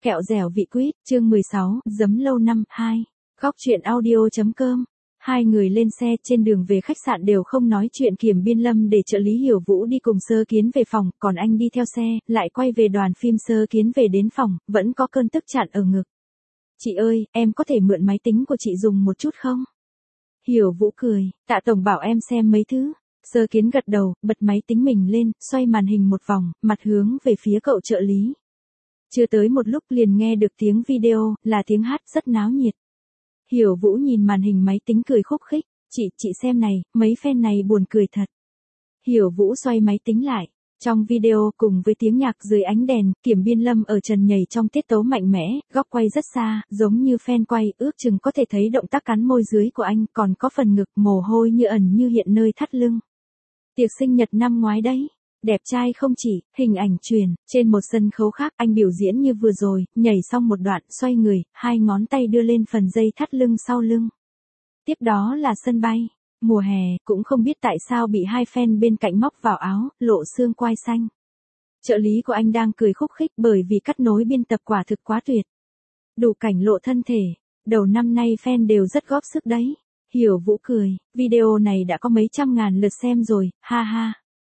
Kẹo dẻo vị quýt, chương 16, giấm lâu năm, 2. Góc truyện audio.com. Hai người lên xe trên đường về khách sạn đều không nói chuyện. Kiểm Biên Lâm để trợ lý Hiểu Vũ đi cùng Sơ Kiến về phòng, còn anh đi theo xe, lại quay về đoàn phim. Sơ Kiến về đến phòng, vẫn có cơn tức chặn ở ngực. Chị ơi, em có thể mượn máy tính của chị dùng một chút không? Hiểu Vũ cười, Tạ tổng bảo em xem mấy thứ. Sơ Kiến gật đầu, bật máy tính mình lên, xoay màn hình một vòng, mặt hướng về phía cậu trợ lý. Chưa tới một lúc liền nghe được tiếng video, là tiếng hát rất náo nhiệt. Hiểu Vũ nhìn màn hình máy tính cười khúc khích, chị xem này, mấy fan này buồn cười thật. Hiểu Vũ xoay máy tính lại, trong video cùng với tiếng nhạc dưới ánh đèn, Kiểm Biên Lâm ở trần nhảy trong tiết tấu mạnh mẽ, góc quay rất xa, giống như fan quay, ước chừng có thể thấy động tác cắn môi dưới của anh, còn có phần ngực mồ hôi như ẩn như hiện nơi thắt lưng. Tiệc sinh nhật năm ngoái đấy. Đẹp trai không chỉ, hình ảnh truyền, trên một sân khấu khác anh biểu diễn như vừa rồi, nhảy xong một đoạn, xoay người, hai ngón tay đưa lên phần dây thắt lưng sau lưng. Tiếp đó là sân bay, mùa hè, cũng không biết tại sao bị hai fan bên cạnh móc vào áo, lộ xương quai xanh. Trợ lý của anh đang cười khúc khích bởi vì cắt nối biên tập quả thực quá tuyệt. Đủ cảnh lộ thân thể, đầu năm nay fan đều rất góp sức đấy. Hiểu Vũ cười, video này đã có mấy trăm ngàn lượt xem rồi, ha ha.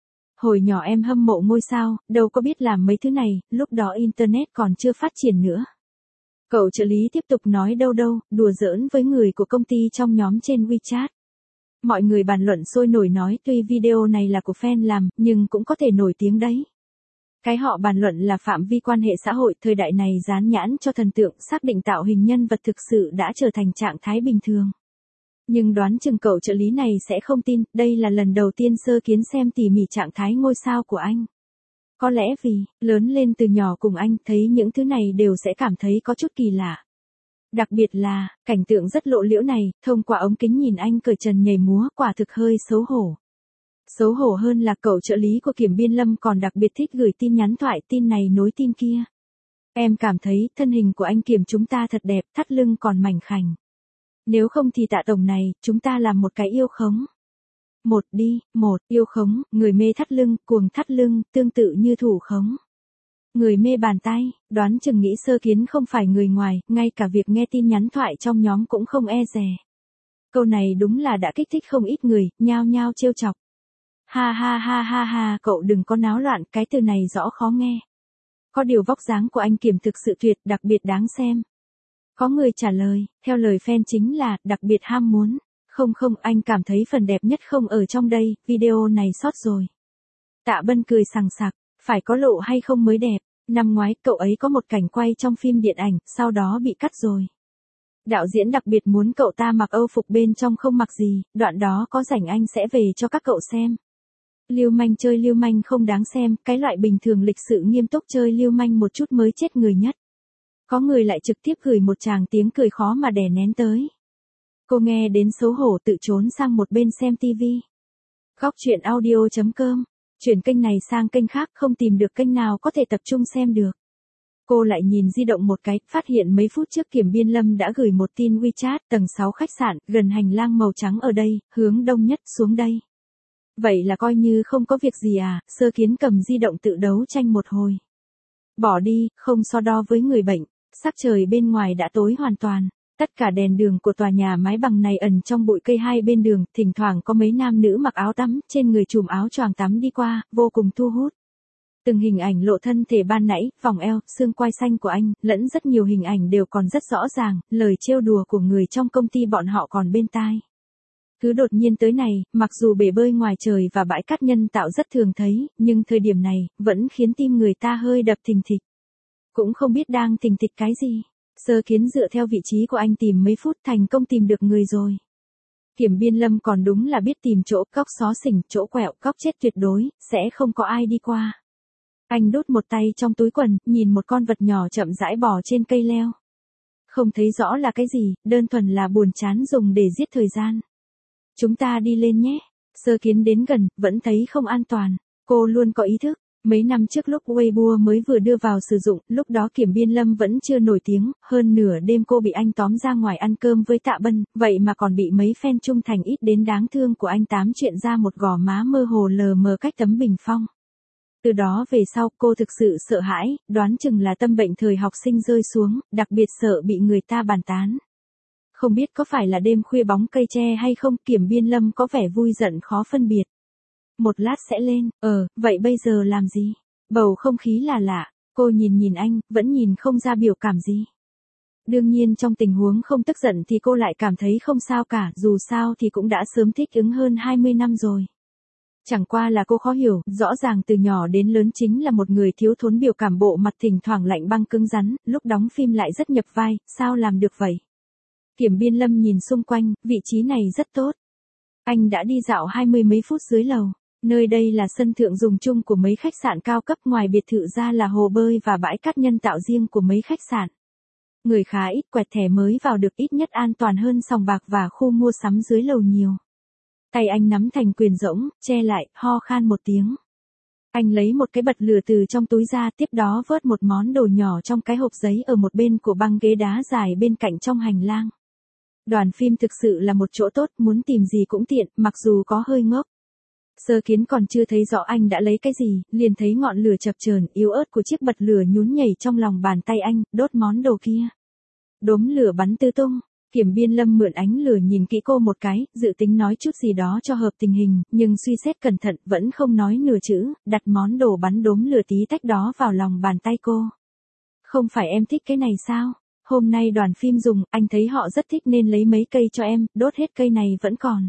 Hồi nhỏ em hâm mộ ngôi sao, đâu có biết làm mấy thứ này, lúc đó Internet còn chưa phát triển nữa. Cậu trợ lý tiếp tục nói đâu, đùa giỡn với người của công ty trong nhóm trên WeChat. Mọi người bàn luận sôi nổi nói tuy video này là của fan làm, nhưng cũng có thể nổi tiếng đấy. Cái họ bàn luận là phạm vi quan hệ xã hội, thời đại này dán nhãn cho thần tượng, xác định tạo hình nhân vật thực sự đã trở thành trạng thái bình thường. Nhưng đoán chừng cậu trợ lý này sẽ không tin, đây là lần đầu tiên Sơ Kiến xem tỉ mỉ trạng thái ngôi sao của anh. Có lẽ vì, lớn lên từ nhỏ cùng anh, thấy những thứ này đều sẽ cảm thấy có chút kỳ lạ. Đặc biệt là, cảnh tượng rất lộ liễu này, thông qua ống kính nhìn anh cởi trần nhảy múa, quả thực hơi xấu hổ. Xấu hổ hơn là cậu trợ lý của Kiểm Biên Lâm còn đặc biệt thích gửi tin nhắn thoại, tin này nối tin kia. Em cảm thấy thân hình của anh Kiểm chúng ta thật đẹp, thắt lưng còn mảnh khảnh. Nếu không thì Tạ tổng này, chúng ta làm một cái yêu khống. Yêu khống, người mê thắt lưng, cuồng thắt lưng, tương tự như thủ khống. Người mê bàn tay, đoán chừng nghĩ Sơ Kiến không phải người ngoài, ngay cả việc nghe tin nhắn thoại trong nhóm cũng không e dè. Câu này đúng là đã kích thích không ít người, nhao nhao trêu chọc. Ha, cậu đừng có náo loạn, cái từ này rõ khó nghe. Có điều vóc dáng của anh Kiểm thực sự tuyệt, đặc biệt đáng xem. Có người trả lời, theo lời fan chính là, đặc biệt ham muốn. Không, anh cảm thấy phần đẹp nhất không ở trong đây, video này sót rồi. Tạ Bân cười sằng sặc, phải có lộ hay không mới đẹp. Năm ngoái, cậu ấy có một cảnh quay trong phim điện ảnh, sau đó bị cắt rồi. Đạo diễn đặc biệt muốn cậu ta mặc Âu phục bên trong không mặc gì, đoạn đó có rảnh anh sẽ về cho các cậu xem. Lưu manh chơi lưu manh không đáng xem, cái loại bình thường lịch sự nghiêm túc chơi lưu manh một chút mới chết người nhất. Có người lại trực tiếp gửi một tràng tiếng cười khó mà đè nén tới. Cô nghe đến xấu hổ tự trốn sang một bên xem TV. Góc truyện audio.com. Chuyển kênh này sang kênh khác, không tìm được kênh nào có thể tập trung xem được. Cô lại nhìn di động một cái, phát hiện mấy phút trước Kiểm Biên Lâm đã gửi một tin WeChat, tầng 6 khách sạn, gần hành lang màu trắng ở đây, hướng đông nhất xuống đây. Vậy là coi như không có việc gì à? Sơ Kiến cầm di động tự đấu tranh một hồi. Bỏ đi, không so đo với người bệnh. Sắc trời bên ngoài đã tối hoàn toàn. Tất cả đèn đường của tòa nhà mái bằng này ẩn trong bụi cây hai bên đường, thỉnh thoảng có mấy nam nữ mặc áo tắm, trên người trùm áo choàng tắm đi qua, vô cùng thu hút. Từng hình ảnh lộ thân thể ban nãy, vòng eo, xương quai xanh của anh, lẫn rất nhiều hình ảnh đều còn rất rõ ràng, lời trêu đùa của người trong công ty bọn họ còn bên tai. Cứ đột nhiên tới này, mặc dù bể bơi ngoài trời và bãi cát nhân tạo rất thường thấy, nhưng thời điểm này, vẫn khiến tim người ta hơi đập thình thịch. Cũng không biết đang thình thịch cái gì. Sơ Kiến dựa theo vị trí của anh tìm mấy phút thành công tìm được người rồi. Kiểm Biên Lâm còn đúng là biết tìm chỗ góc xó xỉnh, chỗ quẹo, góc chết tuyệt đối, sẽ không có ai đi qua. Anh đút một tay trong túi quần, nhìn một con vật nhỏ chậm rãi bò trên cây leo. Không thấy rõ là cái gì, đơn thuần là buồn chán dùng để giết thời gian. Chúng ta đi lên nhé. Sơ Kiến đến gần, vẫn thấy không an toàn. Cô luôn có ý thức. Mấy năm trước lúc Weibo mới vừa đưa vào sử dụng, lúc đó Kiểm Biên Lâm vẫn chưa nổi tiếng, hơn nửa đêm cô bị anh tóm ra ngoài ăn cơm với Tạ Bân, vậy mà còn bị mấy fan trung thành ít đến đáng thương của anh tám chuyện ra một gò má mơ hồ lờ mờ cách tấm bình phong. Từ đó về sau cô thực sự sợ hãi, đoán chừng là tâm bệnh thời học sinh rơi xuống, đặc biệt sợ bị người ta bàn tán. Không biết có phải là đêm khuya bóng cây tre hay không, Kiểm Biên Lâm có vẻ vui giận khó phân biệt. Một lát sẽ lên, vậy bây giờ làm gì? Bầu không khí là lạ, cô nhìn anh, vẫn nhìn không ra biểu cảm gì. Đương nhiên trong tình huống không tức giận thì cô lại cảm thấy không sao cả, dù sao thì cũng đã sớm thích ứng hơn 20 năm rồi. Chẳng qua là cô khó hiểu, rõ ràng từ nhỏ đến lớn chính là một người thiếu thốn biểu cảm, bộ mặt thỉnh thoảng lạnh băng cứng rắn, lúc đóng phim lại rất nhập vai, sao làm được vậy? Kiểm Biên Lâm nhìn xung quanh, vị trí này rất tốt. Anh đã đi dạo 20 mấy phút dưới lầu. Nơi đây là sân thượng dùng chung của mấy khách sạn cao cấp, ngoài biệt thự ra là hồ bơi và bãi cát nhân tạo riêng của mấy khách sạn. Người khá ít, quẹt thẻ mới vào được, ít nhất an toàn hơn sòng bạc và khu mua sắm dưới lầu nhiều. Tay anh nắm thành quyền rỗng, che lại, ho khan một tiếng. Anh lấy một cái bật lửa từ trong túi ra, tiếp đó vớt một món đồ nhỏ trong cái hộp giấy ở một bên của băng ghế đá dài bên cạnh trong hành lang. Đoàn phim thực sự là một chỗ tốt, muốn tìm gì cũng tiện, mặc dù có hơi ngốc. Sơ Kiến còn chưa thấy rõ anh đã lấy cái gì, liền thấy ngọn lửa chập chờn yếu ớt của chiếc bật lửa nhún nhảy trong lòng bàn tay anh, đốt món đồ kia. Đốm lửa bắn tứ tung. Kiểm Biên Lâm mượn ánh lửa nhìn kỹ cô một cái, dự tính nói chút gì đó cho hợp tình hình, nhưng suy xét cẩn thận vẫn không nói nửa chữ, đặt món đồ bắn đốm lửa tí tách đó vào lòng bàn tay cô. Không phải em thích cái này sao? Hôm nay đoàn phim dùng, anh thấy họ rất thích nên lấy mấy cây cho em, đốt hết cây này vẫn còn.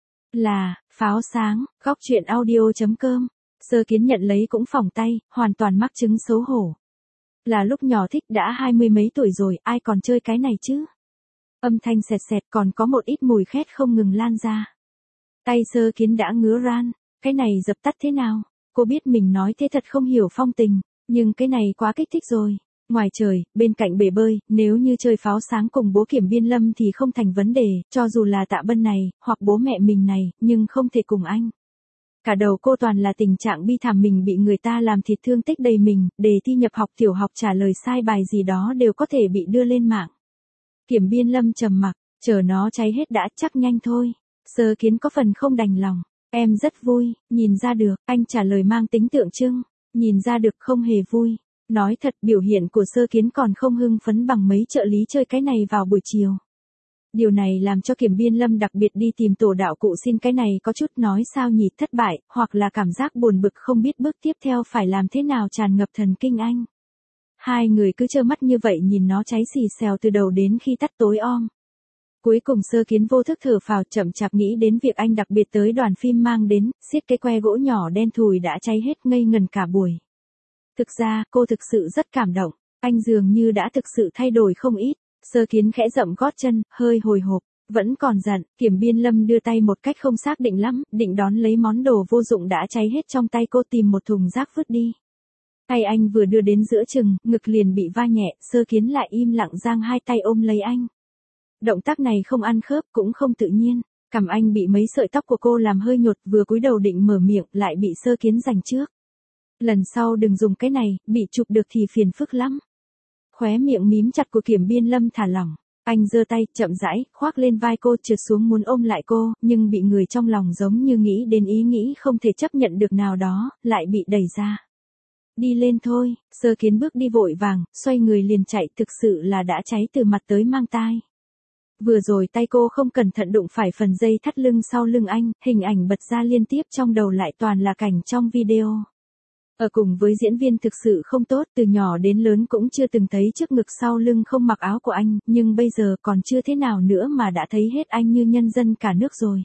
Là, pháo sáng, góc truyện audio.com. Sơ Kiến nhận lấy cũng phỏng tay, hoàn toàn mắc chứng xấu hổ. Là lúc nhỏ thích, đã 20 mấy tuổi rồi, ai còn chơi cái này chứ? Âm thanh sẹt sẹt, còn có một ít mùi khét không ngừng lan ra. Tay Sơ Kiến đã ngứa ran, cái này dập tắt thế nào? Cô biết mình nói thế thật không hiểu phong tình, nhưng cái này quá kích thích rồi. Ngoài trời, bên cạnh bể bơi, nếu như chơi pháo sáng cùng bố Kiểm Biên Lâm thì không thành vấn đề, cho dù là Tạ Bân này, hoặc bố mẹ mình này, nhưng không thể cùng anh. Cả đầu cô toàn là tình trạng bi thảm, mình bị người ta làm thịt, thương tích đầy mình, đề thi nhập học tiểu học trả lời sai bài gì đó đều có thể bị đưa lên mạng. Kiểm Biên Lâm trầm mặc, chờ nó cháy hết đã, chắc nhanh thôi. Sơ Kiến có phần không đành lòng. Em rất vui, nhìn ra được, anh trả lời mang tính tượng trưng. Nhìn ra được, không hề vui. Nói thật, biểu hiện của Sơ Kiến còn không hưng phấn bằng mấy trợ lý chơi cái này vào buổi chiều. Điều này làm cho Kiểm Biên Lâm đặc biệt đi tìm tổ đạo cụ xin cái này, có chút nói sao nhỉ, thất bại, hoặc là cảm giác buồn bực không biết bước tiếp theo phải làm thế nào tràn ngập thần kinh anh. Hai người cứ trơ mắt như vậy nhìn nó cháy xì xèo từ đầu đến khi tắt tối om. Cuối cùng Sơ Kiến vô thức thở phào, chậm chạp nghĩ đến việc anh đặc biệt tới đoàn phim mang đến, xiết cái que gỗ nhỏ đen thùi đã cháy hết, ngây ngần cả buổi. Thực ra, cô thực sự rất cảm động, anh dường như đã thực sự thay đổi không ít. Sơ Kiến khẽ dậm gót chân, hơi hồi hộp, vẫn còn giận. Kiểm Biên Lâm đưa tay một cách không xác định lắm, định đón lấy món đồ vô dụng đã cháy hết trong tay cô, tìm một thùng rác vứt đi. Tay anh vừa đưa đến giữa chừng, ngực liền bị va nhẹ, Sơ Kiến lại im lặng giang hai tay ôm lấy anh. Động tác này không ăn khớp, cũng không tự nhiên. Cằm anh bị mấy sợi tóc của cô làm hơi nhột, vừa cúi đầu định mở miệng, lại bị Sơ Kiến giành trước. Lần sau đừng dùng cái này, bị chụp được thì phiền phức lắm. Khóe miệng mím chặt của Kiểm Biên Lâm thả lỏng. Anh giơ tay, chậm rãi, khoác lên vai cô, trượt xuống muốn ôm lại cô, nhưng bị người trong lòng giống như nghĩ đến ý nghĩ không thể chấp nhận được nào đó, lại bị đẩy ra. Đi lên thôi. Sơ Kiến bước đi vội vàng, xoay người liền chạy, thực sự là đã cháy từ mặt tới mang tai. Vừa rồi tay cô không cẩn thận đụng phải phần dây thắt lưng sau lưng anh, hình ảnh bật ra liên tiếp trong đầu lại toàn là cảnh trong video. Ở cùng với diễn viên thực sự không tốt, từ nhỏ đến lớn cũng chưa từng thấy trước ngực sau lưng không mặc áo của anh, nhưng bây giờ còn chưa thế nào nữa mà đã thấy hết anh như nhân dân cả nước rồi.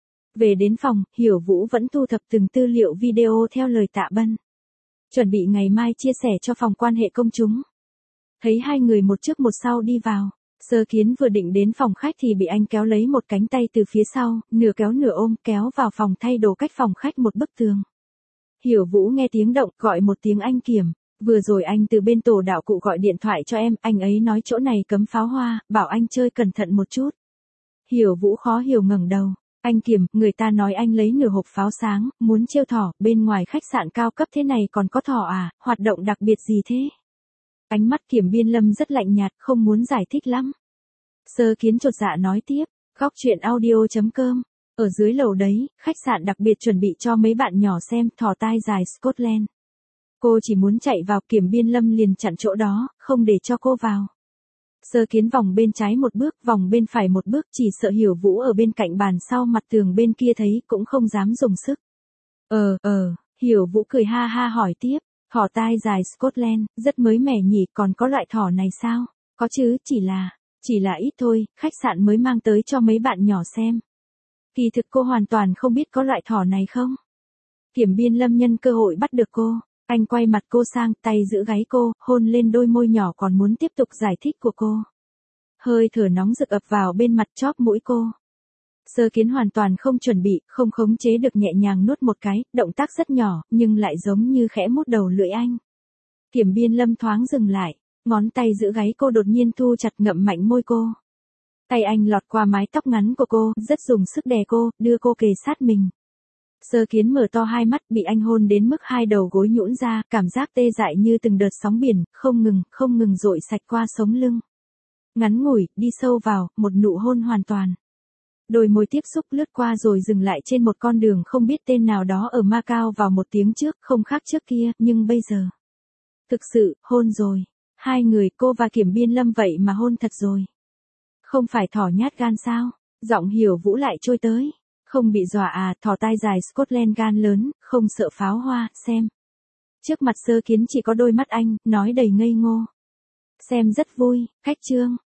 Về đến phòng, Hiểu Vũ vẫn thu thập từng tư liệu video theo lời Tạ Bân. Chuẩn bị ngày mai chia sẻ cho phòng quan hệ công chúng. Thấy hai người một trước một sau đi vào. Sơ Kiến vừa định đến phòng khách thì bị anh kéo lấy một cánh tay từ phía sau, nửa kéo nửa ôm, kéo vào phòng thay đồ cách phòng khách một bức tường. Hiểu Vũ nghe tiếng động, gọi một tiếng anh Kiểm. Vừa rồi anh từ bên tổ đạo cụ gọi điện thoại cho em, anh ấy nói chỗ này cấm pháo hoa, bảo anh chơi cẩn thận một chút. Hiểu Vũ khó hiểu ngẩng đầu. Anh Kiểm, người ta nói anh lấy nửa hộp pháo sáng, muốn trêu thỏ, bên ngoài khách sạn cao cấp thế này còn có thỏ à, hoạt động đặc biệt gì thế? Ánh mắt Kiểm Biên Lâm rất lạnh nhạt, không muốn giải thích lắm. Sơ Kiến chột dạ nói tiếp, góc truyện audio.com. Ở dưới lầu đấy, khách sạn đặc biệt chuẩn bị cho mấy bạn nhỏ xem, thỏ tai dài Scotland. Cô chỉ muốn chạy vào, Kiểm Biên Lâm liền chặn chỗ đó, không để cho cô vào. Sơ Kiến vòng bên trái một bước, vòng bên phải một bước, chỉ sợ Hiểu Vũ ở bên cạnh bàn sau mặt tường bên kia thấy cũng không dám dùng sức. Hiểu Vũ cười ha ha hỏi tiếp, thỏ tai dài Scotland, rất mới mẻ nhỉ, còn có loại thỏ này sao? Có chứ, chỉ là ít thôi, khách sạn mới mang tới cho mấy bạn nhỏ xem. Kỳ thực cô hoàn toàn không biết có loại thỏ này không? Kiểm Biên Lâm nhân cơ hội bắt được cô, anh quay mặt cô sang, tay giữ gáy cô, hôn lên đôi môi nhỏ còn muốn tiếp tục giải thích của cô. Hơi thở nóng rực ập vào bên mặt chóp mũi cô. Sơ Kiến hoàn toàn không chuẩn bị, không khống chế được nhẹ nhàng nuốt một cái, động tác rất nhỏ, nhưng lại giống như khẽ mút đầu lưỡi anh. Kiểm Biên Lâm thoáng dừng lại, ngón tay giữ gáy cô đột nhiên thu chặt ngậm mạnh môi cô. Tay anh lọt qua mái tóc ngắn của cô, rất dùng sức đè cô, đưa cô kề sát mình. Sơ Kiến mở to hai mắt, bị anh hôn đến mức hai đầu gối nhũn ra, cảm giác tê dại như từng đợt sóng biển, không ngừng dội sạch qua sống lưng. Ngắn ngủi, đi sâu vào, một nụ hôn hoàn toàn. Đôi môi tiếp xúc lướt qua rồi dừng lại trên một con đường không biết tên nào đó ở Macau vào một tiếng trước, không khác trước kia, nhưng bây giờ. Thực sự, hôn rồi. Hai người, cô và Kiểm Biên Lâm vậy mà hôn thật rồi. Không phải thỏ nhát gan sao? Giọng Hiểu Vũ lại trôi tới. Không bị dọa à, thỏ tai dài Scotland gan lớn, không sợ pháo hoa, xem. Trước mặt Sơ Kiến chỉ có đôi mắt anh, nói đầy ngây ngô. Xem rất vui, khách trương.